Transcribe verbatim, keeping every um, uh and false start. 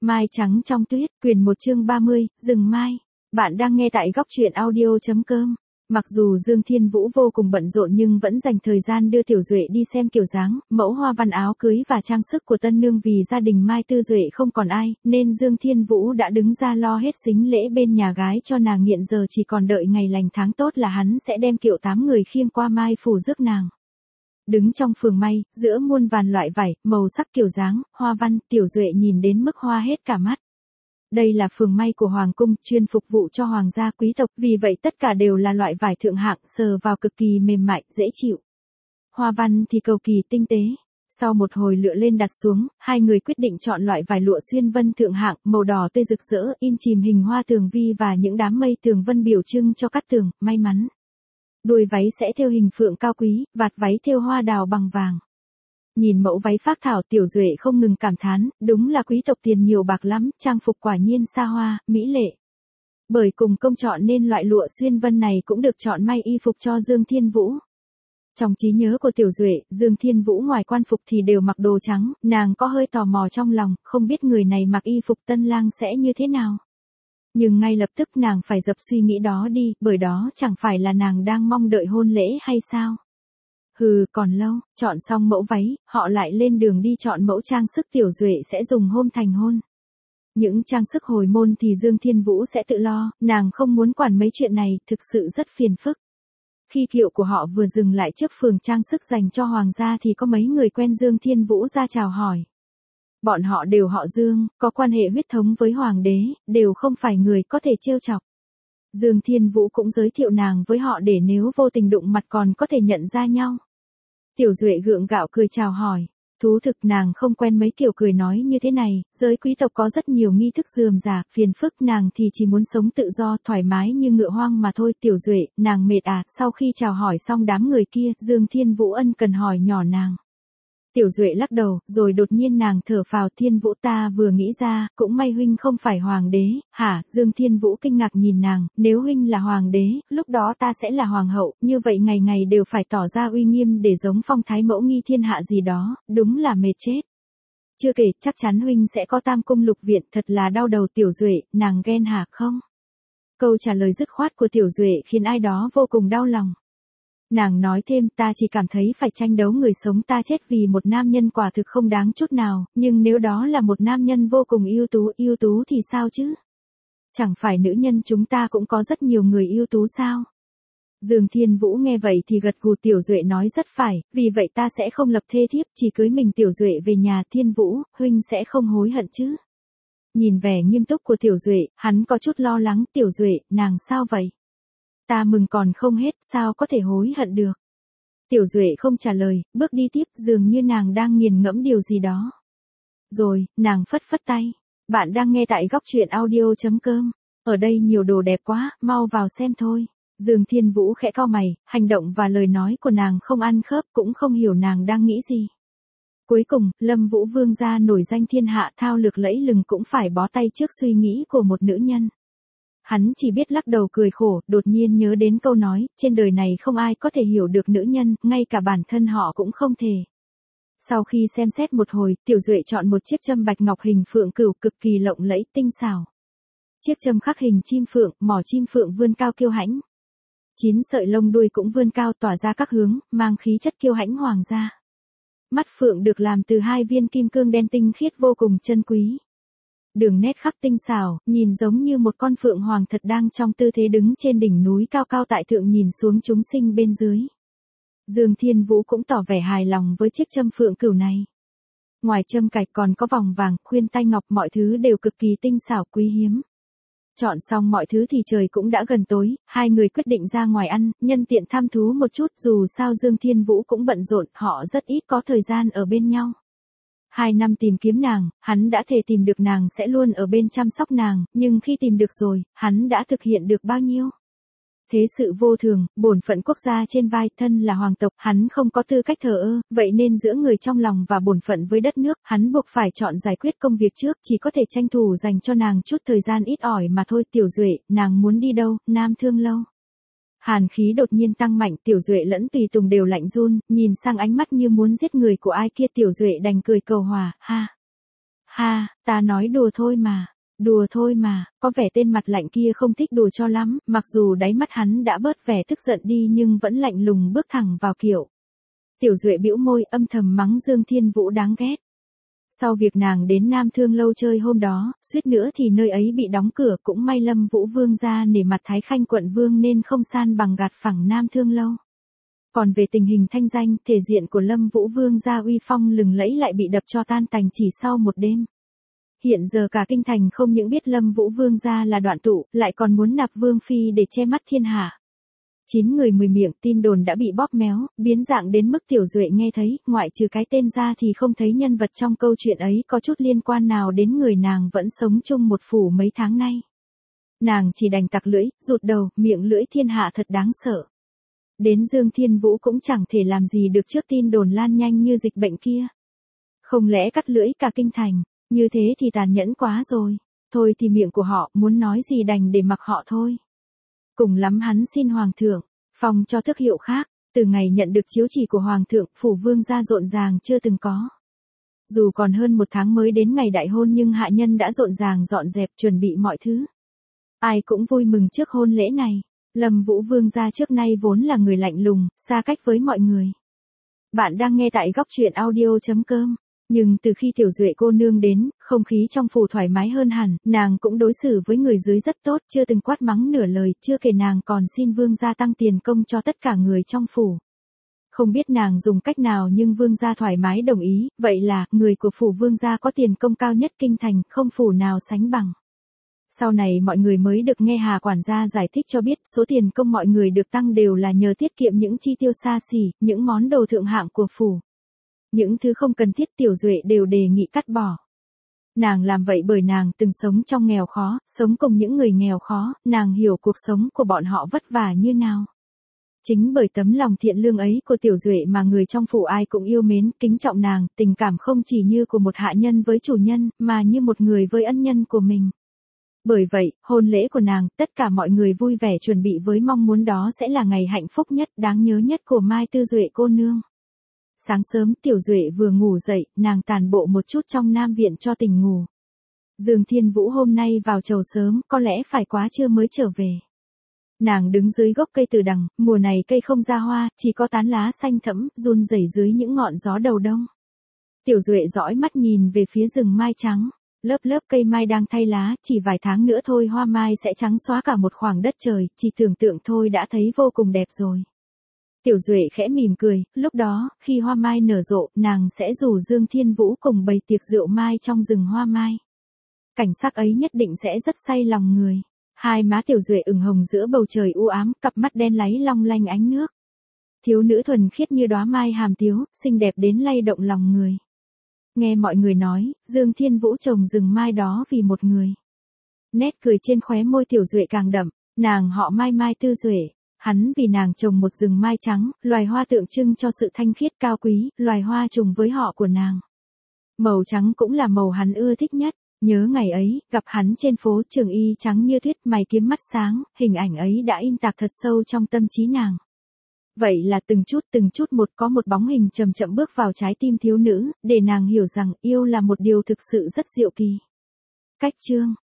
Mai trắng trong tuyết, quyển một chương ba mươi, rừng mai. Bạn đang nghe tại góc truyện audio.com. Mặc dù Dương Thiên Vũ vô cùng bận rộn nhưng vẫn dành thời gian đưa Tiểu Duệ đi xem kiểu dáng, mẫu hoa văn áo cưới và trang sức của tân nương vì gia đình Mai Tư Duệ không còn ai, nên Dương Thiên Vũ đã đứng ra lo hết sính lễ bên nhà gái cho nàng, hiện giờ chỉ còn đợi ngày lành tháng tốt là hắn sẽ đem kiệu tám người khiêng qua Mai phủ rước nàng. Đứng trong phường may, giữa muôn vàn loại vải, màu sắc kiểu dáng, hoa văn, Tiểu Duệ nhìn đến mức hoa hết cả mắt. Đây là phường may của Hoàng cung, chuyên phục vụ cho hoàng gia quý tộc, vì vậy tất cả đều là loại vải thượng hạng, sờ vào cực kỳ mềm mại, dễ chịu. Hoa văn thì cầu kỳ tinh tế. Sau một hồi lựa lên đặt xuống, hai người quyết định chọn loại vải lụa xuyên vân thượng hạng, màu đỏ tươi rực rỡ, in chìm hình hoa tường vi và những đám mây tường vân biểu trưng cho cát tường, may mắn. Đuôi váy sẽ thêu hình phượng cao quý, vạt váy thêu hoa đào bằng vàng. Nhìn mẫu váy phác thảo, Tiểu Duệ không ngừng cảm thán, đúng là quý tộc tiền nhiều bạc lắm, trang phục quả nhiên xa hoa, mỹ lệ. Bởi cùng công chọn nên loại lụa xuyên vân này cũng được chọn may y phục cho Dương Thiên Vũ. Trong trí nhớ của Tiểu Duệ, Dương Thiên Vũ ngoài quan phục thì đều mặc đồ trắng, nàng có hơi tò mò trong lòng, không biết người này mặc y phục tân lang sẽ như thế nào. Nhưng ngay lập tức nàng phải dập suy nghĩ đó đi, bởi đó chẳng phải là nàng đang mong đợi hôn lễ hay sao? Hừ, còn lâu, chọn xong mẫu váy, họ lại lên đường đi chọn mẫu trang sức Tiểu Duệ sẽ dùng hôm thành hôn. Những trang sức hồi môn thì Dương Thiên Vũ sẽ tự lo, nàng không muốn quản mấy chuyện này, thực sự rất phiền phức. Khi kiệu của họ vừa dừng lại trước phường trang sức dành cho hoàng gia thì có mấy người quen Dương Thiên Vũ ra chào hỏi. Bọn họ đều họ Dương, có quan hệ huyết thống với hoàng đế, đều không phải người có thể trêu chọc. Dương Thiên Vũ cũng giới thiệu nàng với họ để nếu vô tình đụng mặt còn có thể nhận ra nhau. Tiểu Duệ gượng gạo cười chào hỏi. Thú thực nàng không quen mấy kiểu cười nói như thế này, giới quý tộc có rất nhiều nghi thức rườm rà, phiền phức, nàng thì chỉ muốn sống tự do, thoải mái như ngựa hoang mà thôi. Tiểu Duệ, nàng mệt à? Sau khi chào hỏi xong đám người kia, Dương Thiên Vũ ân cần hỏi nhỏ nàng. Tiểu Duệ lắc đầu, rồi đột nhiên nàng thở phào, Thiên Vũ ta vừa nghĩ ra, cũng may huynh không phải hoàng đế, hả? Dương Thiên Vũ kinh ngạc nhìn nàng, nếu huynh là hoàng đế, lúc đó ta sẽ là hoàng hậu, như vậy ngày ngày đều phải tỏ ra uy nghiêm để giống phong thái mẫu nghi thiên hạ gì đó, đúng là mệt chết. Chưa kể, chắc chắn huynh sẽ có tam cung lục viện, thật là đau đầu. Tiểu Duệ, nàng ghen hả không? Câu trả lời dứt khoát của Tiểu Duệ khiến ai đó vô cùng đau lòng. Nàng nói thêm, ta chỉ cảm thấy phải tranh đấu người sống ta chết vì một nam nhân quả thực không đáng chút nào, nhưng nếu đó là một nam nhân vô cùng ưu tú, ưu tú thì sao chứ? Chẳng phải nữ nhân chúng ta cũng có rất nhiều người ưu tú sao? Dương Thiên Vũ nghe vậy thì gật gù. Tiểu Duệ nói rất phải, vì vậy ta sẽ không lập thê thiếp, chỉ cưới mình Tiểu Duệ về nhà. Thiên Vũ, huynh sẽ không hối hận chứ? Nhìn vẻ nghiêm túc của Tiểu Duệ, hắn có chút lo lắng. Tiểu Duệ, nàng sao vậy? Ta mừng còn không hết, sao có thể hối hận được? Tiểu Duệ không trả lời, bước đi tiếp, dường như nàng đang nghiền ngẫm điều gì đó. Rồi, nàng phất phất tay. Bạn đang nghe tại góc truyện audio.com. Ở đây nhiều đồ đẹp quá, mau vào xem thôi. Dương Thiên Vũ khẽ cau mày, hành động và lời nói của nàng không ăn khớp, cũng không hiểu nàng đang nghĩ gì. Cuối cùng, Lâm Vũ Vương gia nổi danh thiên hạ, thao lược lẫy lừng cũng phải bó tay trước suy nghĩ của một nữ nhân. Hắn chỉ biết lắc đầu cười khổ, đột nhiên nhớ đến câu nói, trên đời này không ai có thể hiểu được nữ nhân, ngay cả bản thân họ cũng không thể. Sau khi xem xét một hồi, Tiểu Duệ chọn một chiếc châm bạch ngọc hình phượng cửu cực kỳ lộng lẫy, tinh xảo. Chiếc châm khắc hình chim phượng, mỏ chim phượng vươn cao kiêu hãnh. Chín sợi lông đuôi cũng vươn cao tỏa ra các hướng, mang khí chất kiêu hãnh hoàng gia. Mắt phượng được làm từ hai viên kim cương đen tinh khiết vô cùng chân quý. Đường nét khắc tinh xảo, nhìn giống như một con phượng hoàng thật đang trong tư thế đứng trên đỉnh núi cao cao tại thượng nhìn xuống chúng sinh bên dưới. Dương Thiên Vũ cũng tỏ vẻ hài lòng với chiếc châm phượng cửu này. Ngoài châm cạch còn có vòng vàng, khuyên tai ngọc, mọi thứ đều cực kỳ tinh xảo quý hiếm. Chọn xong mọi thứ thì trời cũng đã gần tối, hai người quyết định ra ngoài ăn, nhân tiện thăm thú một chút, dù sao Dương Thiên Vũ cũng bận rộn, họ rất ít có thời gian ở bên nhau. Hai năm tìm kiếm nàng, hắn đã thề tìm được nàng sẽ luôn ở bên chăm sóc nàng, nhưng khi tìm được rồi, hắn đã thực hiện được bao nhiêu? Thế sự vô thường, bổn phận quốc gia trên vai, thân là hoàng tộc, hắn không có tư cách thờ ơ, vậy nên giữa người trong lòng và bổn phận với đất nước, hắn buộc phải chọn giải quyết công việc trước, chỉ có thể tranh thủ dành cho nàng chút thời gian ít ỏi mà thôi. Tiểu Duệ, nàng muốn đi đâu? Nam Thương Lâu. Hàn khí đột nhiên tăng mạnh, Tiểu Duệ lẫn Tùy Tùng đều lạnh run, nhìn sang ánh mắt như muốn giết người của ai kia. Tiểu Duệ đành cười cầu hòa, ha. Ha, ta nói đùa thôi mà. Đùa thôi mà, có vẻ tên mặt lạnh kia không thích đùa cho lắm, mặc dù đáy mắt hắn đã bớt vẻ tức giận đi nhưng vẫn lạnh lùng bước thẳng vào kiểu. Tiểu Duệ bĩu môi âm thầm mắng Dương Thiên Vũ đáng ghét. Sau việc nàng đến Nam Thương Lâu chơi hôm đó, suýt nữa thì nơi ấy bị đóng cửa, cũng may Lâm Vũ Vương gia nể mặt Thái Khanh quận vương nên không san bằng gạt phẳng Nam Thương Lâu. Còn về tình hình thanh danh, thể diện của Lâm Vũ Vương gia uy phong lừng lẫy lại bị đập cho tan tành chỉ sau một đêm. Hiện giờ cả kinh thành không những biết Lâm Vũ Vương gia là đoạn tụ, lại còn muốn nạp vương phi để che mắt thiên hạ. Chín người mười miệng, tin đồn đã bị bóp méo, biến dạng đến mức Tiểu Duệ nghe thấy, ngoại trừ cái tên ra thì không thấy nhân vật trong câu chuyện ấy có chút liên quan nào đến người nàng vẫn sống chung một phủ mấy tháng nay. Nàng chỉ đành tặc lưỡi, rụt đầu, miệng lưỡi thiên hạ thật đáng sợ. Đến Dương Thiên Vũ cũng chẳng thể làm gì được trước tin đồn lan nhanh như dịch bệnh kia. Không lẽ cắt lưỡi cả kinh thành, như thế thì tàn nhẫn quá rồi. Thôi thì miệng của họ, muốn nói gì đành để mặc họ thôi. Cùng lắm hắn xin Hoàng thượng, phong cho thức hiệu khác, từ ngày nhận được chiếu chỉ của Hoàng thượng, phủ vương gia rộn ràng chưa từng có. Dù còn hơn một tháng mới đến ngày đại hôn nhưng hạ nhân đã rộn ràng dọn dẹp chuẩn bị mọi thứ. Ai cũng vui mừng trước hôn lễ này. Lâm Vũ Vương gia trước nay vốn là người lạnh lùng, xa cách với mọi người. Bạn đang nghe tại góc truyện audio chấm com. Nhưng từ khi Tiểu Duệ cô nương đến, không khí trong phủ thoải mái hơn hẳn, nàng cũng đối xử với người dưới rất tốt, chưa từng quát mắng nửa lời, chưa kể nàng còn xin vương gia tăng tiền công cho tất cả người trong phủ. Không biết nàng dùng cách nào nhưng vương gia thoải mái đồng ý, vậy là, người của phủ vương gia có tiền công cao nhất kinh thành, không phủ nào sánh bằng. Sau này mọi người mới được nghe Hà quản gia giải thích cho biết số tiền công mọi người được tăng đều là nhờ tiết kiệm những chi tiêu xa xỉ, những món đồ thượng hạng của phủ. Những thứ không cần thiết Tiểu Duệ đều đề nghị cắt bỏ. Nàng làm vậy bởi nàng từng sống trong nghèo khó, sống cùng những người nghèo khó, nàng hiểu cuộc sống của bọn họ vất vả như nào. Chính bởi tấm lòng thiện lương ấy của Tiểu Duệ mà người trong phủ ai cũng yêu mến, kính trọng nàng, tình cảm không chỉ như của một hạ nhân với chủ nhân, mà như một người với ân nhân của mình. Bởi vậy, hôn lễ của nàng, tất cả mọi người vui vẻ chuẩn bị với mong muốn đó sẽ là ngày hạnh phúc nhất, đáng nhớ nhất của Mai Tư Duệ cô nương. Sáng sớm, Tiểu Duệ vừa ngủ dậy, nàng tàn bộ một chút trong Nam viện cho tỉnh ngủ. Dương Thiên Vũ hôm nay vào chầu sớm, có lẽ phải quá trưa mới trở về. Nàng đứng dưới gốc cây từ đằng, mùa này cây không ra hoa, chỉ có tán lá xanh thẫm, run rẩy dưới những ngọn gió đầu đông. Tiểu Duệ dõi mắt nhìn về phía rừng mai trắng. Lớp lớp cây mai đang thay lá, chỉ vài tháng nữa thôi hoa mai sẽ trắng xóa cả một khoảng đất trời, chỉ tưởng tượng thôi đã thấy vô cùng đẹp rồi. Tiểu Duệ khẽ mỉm cười, lúc đó, khi hoa mai nở rộ, nàng sẽ rủ Dương Thiên Vũ cùng bày tiệc rượu mai trong rừng hoa mai. Cảnh sắc ấy nhất định sẽ rất say lòng người. Hai má Tiểu Duệ ửng hồng giữa bầu trời u ám, cặp mắt đen láy long lanh ánh nước. Thiếu nữ thuần khiết như đóa mai hàm tiếu, xinh đẹp đến lay động lòng người. Nghe mọi người nói, Dương Thiên Vũ trồng rừng mai đó vì một người. Nét cười trên khóe môi Tiểu Duệ càng đậm, nàng họ Mai Mai Tư Duệ. Hắn vì nàng trồng một rừng mai trắng, loài hoa tượng trưng cho sự thanh khiết cao quý, loài hoa trùng với họ của nàng. Màu trắng cũng là màu hắn ưa thích nhất. Nhớ ngày ấy, gặp hắn trên phố Trường Y trắng như tuyết, mày kiếm mắt sáng, hình ảnh ấy đã in tạc thật sâu trong tâm trí nàng. Vậy là từng chút từng chút một có một bóng hình chậm chậm bước vào trái tim thiếu nữ, để nàng hiểu rằng yêu là một điều thực sự rất diệu kỳ. Cách chương